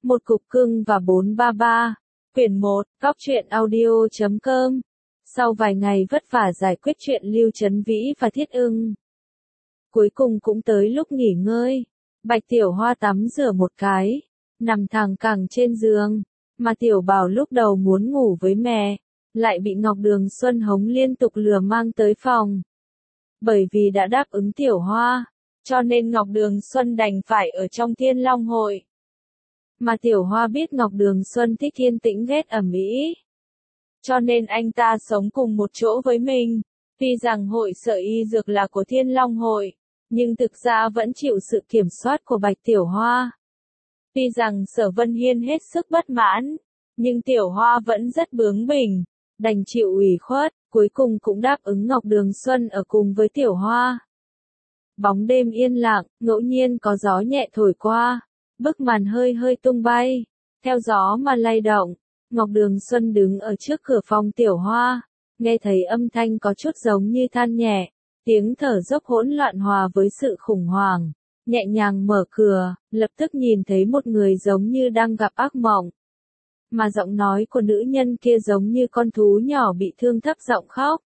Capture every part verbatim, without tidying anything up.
Một cục cưng và bốn ba ba. Quyển một, Góc truyện audio chấm com. Sau vài ngày vất vả giải quyết chuyện Lưu Chấn Vĩ và Thiết Ưng, cuối cùng cũng tới lúc nghỉ ngơi. Bạch Tiểu Hoa tắm rửa một cái, nằm thẳng cẳng trên giường, mà Tiểu Bảo lúc đầu muốn ngủ với mẹ, lại bị Ngọc Đường Xuân hống liên tục lừa mang tới phòng. Bởi vì đã đáp ứng Tiểu Hoa, cho nên Ngọc Đường Xuân đành phải ở trong Thiên Long Hội. Mà Tiểu Hoa biết Ngọc Đường Xuân thích yên tĩnh ghét ầm ĩ, cho nên anh ta sống cùng một chỗ với mình. Tuy rằng hội sở y dược là của Thiên Long Hội, nhưng thực ra vẫn chịu sự kiểm soát của Bạch Tiểu Hoa. Tuy rằng Sở Vân Hiên hết sức bất mãn, nhưng Tiểu Hoa vẫn rất bướng bỉnh, đành chịu ủy khuất, cuối cùng cũng đáp ứng Ngọc Đường Xuân ở cùng với Tiểu Hoa. Bóng đêm yên lặng, ngẫu nhiên có gió nhẹ thổi qua, bức màn hơi hơi tung bay, theo gió mà lay động. Ngọc Đường Xuân đứng ở trước cửa phòng Tiểu Hoa, nghe thấy âm thanh có chút giống như than nhẹ, tiếng thở dốc hỗn loạn hòa với sự khủng hoảng. Nhẹ nhàng mở cửa, lập tức nhìn thấy một người giống như đang gặp ác mộng. Mà giọng nói của nữ nhân kia giống như con thú nhỏ bị thương thấp giọng khóc.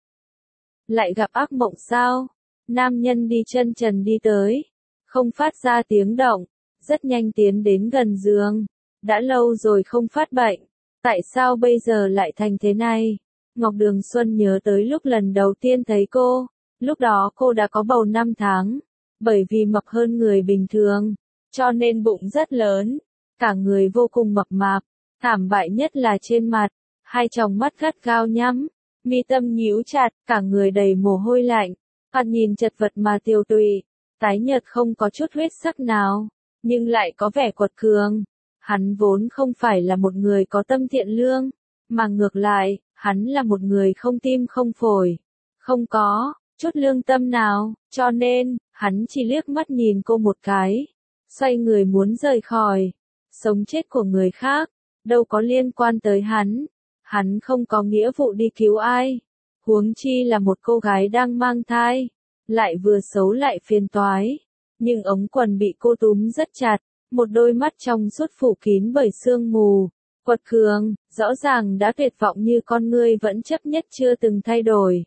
Lại gặp ác mộng sao? Nam nhân đi chân trần đi tới, không phát ra tiếng động, rất nhanh tiến đến gần giường. Đã lâu rồi không phát bệnh, tại sao bây giờ lại thành thế này? Ngọc Đường Xuân nhớ tới lúc lần đầu tiên thấy cô, lúc đó cô đã có bầu năm tháng. Bởi vì mập hơn người bình thường, cho nên bụng rất lớn, cả người vô cùng mập mạp, thảm bại nhất là trên mặt, hai tròng mắt gắt gao nhắm, mi tâm nhíu chặt, cả người đầy mồ hôi lạnh, mặt nhìn chật vật mà tiều tụy, tái nhợt không có chút huyết sắc nào, nhưng lại có vẻ quật cường. Hắn vốn không phải là một người có tâm thiện lương, mà ngược lại, hắn là một người không tim không phổi, không có chút lương tâm nào, cho nên, hắn chỉ liếc mắt nhìn cô một cái, xoay người muốn rời khỏi. Sống chết của người khác, đâu có liên quan tới hắn, hắn không có nghĩa vụ đi cứu ai, huống chi là một cô gái đang mang thai, lại vừa xấu lại phiền toái. Nhưng ống quần bị cô túm rất chặt, một đôi mắt trong suốt phủ kín bởi sương mù, quật cường, rõ ràng đã tuyệt vọng như con ngươi vẫn chấp nhất chưa từng thay đổi.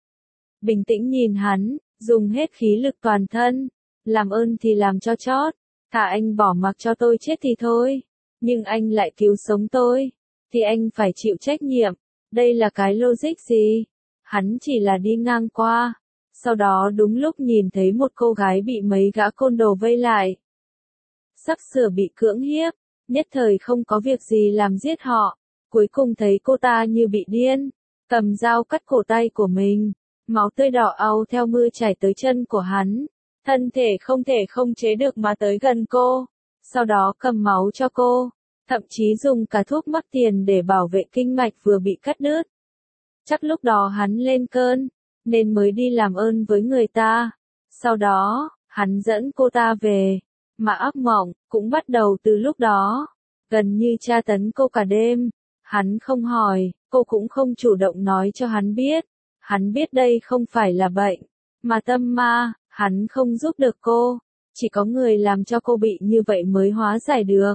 Bình tĩnh nhìn hắn, dùng hết khí lực toàn thân, làm ơn thì làm cho chót, thà anh bỏ mặc cho tôi chết thì thôi, nhưng anh lại cứu sống tôi, thì anh phải chịu trách nhiệm, đây là cái logic gì? Hắn chỉ là đi ngang qua, sau đó đúng lúc nhìn thấy một cô gái bị mấy gã côn đồ vây lại. Sắp sửa bị cưỡng hiếp, nhất thời không có việc gì làm giết họ, cuối cùng thấy cô ta như bị điên, cầm dao cắt cổ tay của mình. Máu tươi đỏ au theo mưa chảy tới chân của hắn, thân thể không thể không chế được mà tới gần cô, sau đó cầm máu cho cô, thậm chí dùng cả thuốc mắc tiền để bảo vệ kinh mạch vừa bị cắt đứt. Chắc lúc đó hắn lên cơn, nên mới đi làm ơn với người ta, sau đó, hắn dẫn cô ta về, mà ác mộng cũng bắt đầu từ lúc đó, gần như tra tấn cô cả đêm, hắn không hỏi, cô cũng không chủ động nói cho hắn biết. Hắn biết đây không phải là bệnh, mà tâm ma, hắn không giúp được cô, chỉ có người làm cho cô bị như vậy mới hóa giải được.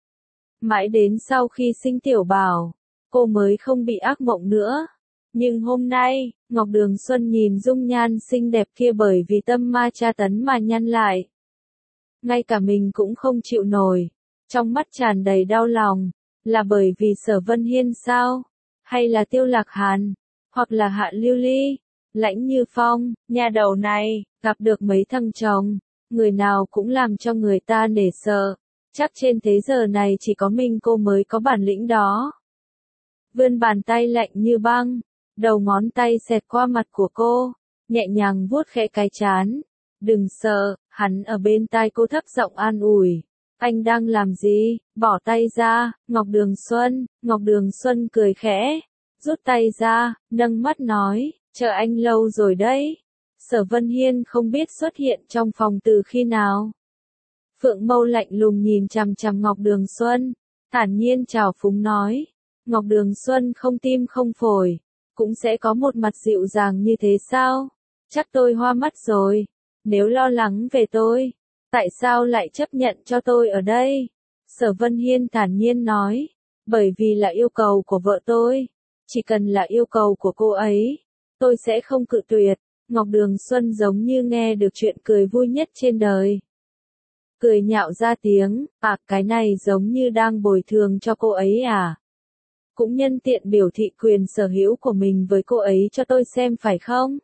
Mãi đến sau khi sinh Tiểu Bảo, cô mới không bị ác mộng nữa. Nhưng hôm nay, Ngọc Đường Xuân nhìn dung nhan xinh đẹp kia bởi vì tâm ma tra tấn mà nhăn lại. Ngay cả mình cũng không chịu nổi, trong mắt tràn đầy đau lòng, là bởi vì Sở Vân Hiên sao? Hay là Tiêu Lạc Hàn? Hoặc là Hạ Lưu Ly, Lãnh Như Phong, nhà đầu này, gặp được mấy thằng chồng, người nào cũng làm cho người ta nể sợ, chắc trên thế giờ này chỉ có mình cô mới có bản lĩnh đó. Vươn bàn tay lạnh như băng, đầu ngón tay xẹt qua mặt của cô, nhẹ nhàng vuốt khẽ cái trán. Đừng sợ, hắn ở bên tai cô thấp giọng an ủi. Anh đang làm gì? Bỏ tay ra, Ngọc Đường Xuân. Ngọc Đường Xuân cười khẽ, rút tay ra, nâng mắt nói, chờ anh lâu rồi đấy. Sở Vân Hiên không biết xuất hiện trong phòng từ khi nào. Phượng Mâu lạnh lùng nhìn chằm chằm Ngọc Đường Xuân, thản nhiên trào phúng nói. Ngọc Đường Xuân không tim không phổi, cũng sẽ có một mặt dịu dàng như thế sao? Chắc tôi hoa mắt rồi. Nếu lo lắng về tôi, tại sao lại chấp nhận cho tôi ở đây? Sở Vân Hiên thản nhiên nói, bởi vì là yêu cầu của vợ tôi, chỉ cần là yêu cầu của cô ấy, tôi sẽ không cự tuyệt. Ngọc Đường Xuân giống như nghe được chuyện cười vui nhất trên đời. Cười nhạo ra tiếng, à cái này giống như đang bồi thường cho cô ấy à? Cũng nhân tiện biểu thị quyền sở hữu của mình với cô ấy cho tôi xem phải không?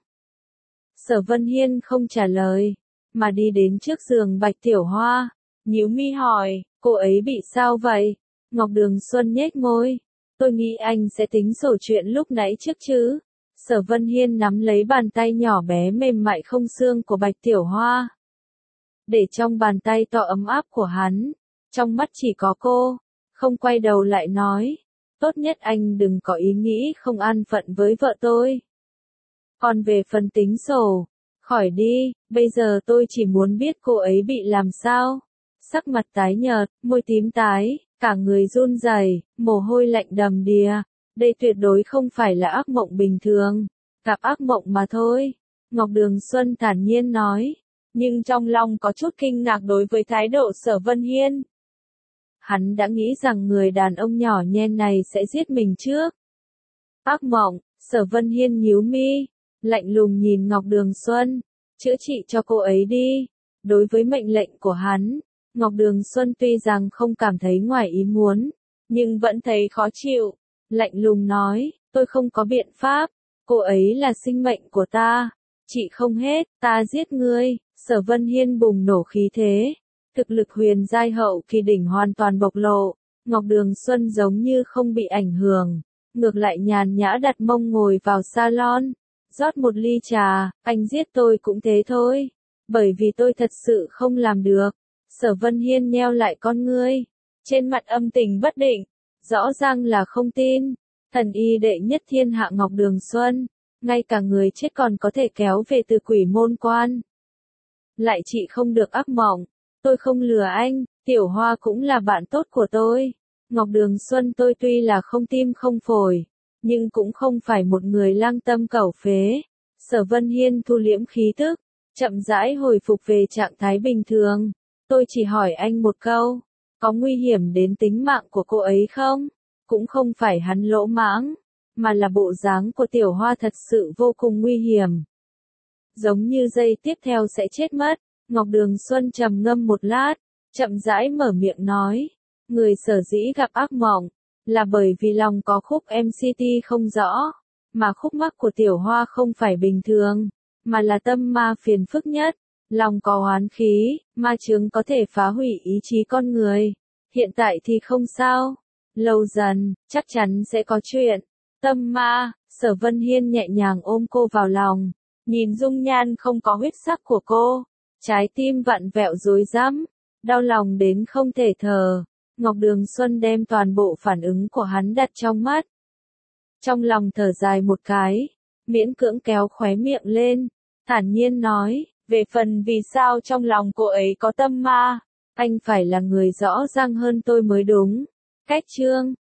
Sở Vân Hiên không trả lời, mà đi đến trước giường Bạch Tiểu Hoa, nhíu mi hỏi, cô ấy bị sao vậy? Ngọc Đường Xuân nhếch môi, tôi nghĩ anh sẽ tính sổ chuyện lúc nãy trước chứ. Sở Vân Hiên nắm lấy bàn tay nhỏ bé mềm mại không xương của Bạch Tiểu Hoa, để trong bàn tay to ấm áp của hắn, trong mắt chỉ có cô, không quay đầu lại nói, tốt nhất anh đừng có ý nghĩ không an phận với vợ tôi. Còn về phần tính sổ, khỏi đi, bây giờ tôi chỉ muốn biết cô ấy bị làm sao. Sắc mặt tái nhợt, môi tím tái, cả người run rẩy, mồ hôi lạnh đầm đìa. Đây tuyệt đối không phải là ác mộng bình thường, gặp ác mộng mà thôi. Ngọc Đường Xuân thản nhiên nói, nhưng trong lòng có chút kinh ngạc đối với thái độ Sở Vân Hiên. Hắn đã nghĩ rằng người đàn ông nhỏ nhen này sẽ giết mình trước. Ác mộng, Sở Vân Hiên nhíu mi, lạnh lùng nhìn Ngọc Đường Xuân, chữa trị cho cô ấy đi. Đối với mệnh lệnh của hắn, Ngọc Đường Xuân tuy rằng không cảm thấy ngoài ý muốn, nhưng vẫn thấy khó chịu. Lạnh lùng nói, tôi không có biện pháp, cô ấy là sinh mệnh của ta, trị không hết, ta giết ngươi. Sở Vân Hiên bùng nổ khí thế, thực lực huyền giai hậu kỳ đỉnh hoàn toàn bộc lộ. Ngọc Đường Xuân giống như không bị ảnh hưởng, ngược lại nhàn nhã đặt mông ngồi vào salon, rót một ly trà, anh giết tôi cũng thế thôi, bởi vì tôi thật sự không làm được. Sở Vân Hiên nheo lại con ngươi, trên mặt âm tình bất định, rõ ràng là không tin. Thần y đệ nhất thiên hạ Ngọc Đường Xuân, ngay cả người chết còn có thể kéo về từ quỷ môn quan. Lại chị không được ác mộng, tôi không lừa anh, Tiểu Hoa cũng là bạn tốt của tôi. Ngọc Đường Xuân tôi tuy là không tim không phổi, nhưng cũng không phải một người lang tâm cẩu phế. Sở Vân Hiên thu liễm khí tức, chậm rãi hồi phục về trạng thái bình thường. Tôi chỉ hỏi anh một câu, có nguy hiểm đến tính mạng của cô ấy không? Cũng không phải hắn lỗ mãng, mà là bộ dáng của Tiểu Hoa thật sự vô cùng nguy hiểm. Giống như giây tiếp theo sẽ chết mất. Ngọc Đường Xuân trầm ngâm một lát, chậm rãi mở miệng nói, người sở dĩ gặp ác mộng, là bởi vì lòng có khúc em xê tê không rõ, mà khúc mắc của Tiểu Hoa không phải bình thường, mà là tâm ma phiền phức nhất. Lòng có oán khí, ma chướng có thể phá hủy ý chí con người. Hiện tại thì không sao, lâu dần, chắc chắn sẽ có chuyện. Tâm ma, Sở Vân Hiên nhẹ nhàng ôm cô vào lòng, nhìn dung nhan không có huyết sắc của cô, trái tim vặn vẹo rối rắm, đau lòng đến không thể thở. Ngọc Đường Xuân đem toàn bộ phản ứng của hắn đặt trong mắt. Trong lòng thở dài một cái, miễn cưỡng kéo khóe miệng lên, thản nhiên nói, về phần vì sao trong lòng cô ấy có tâm ma, anh phải là người rõ ràng hơn tôi mới đúng. Cách chương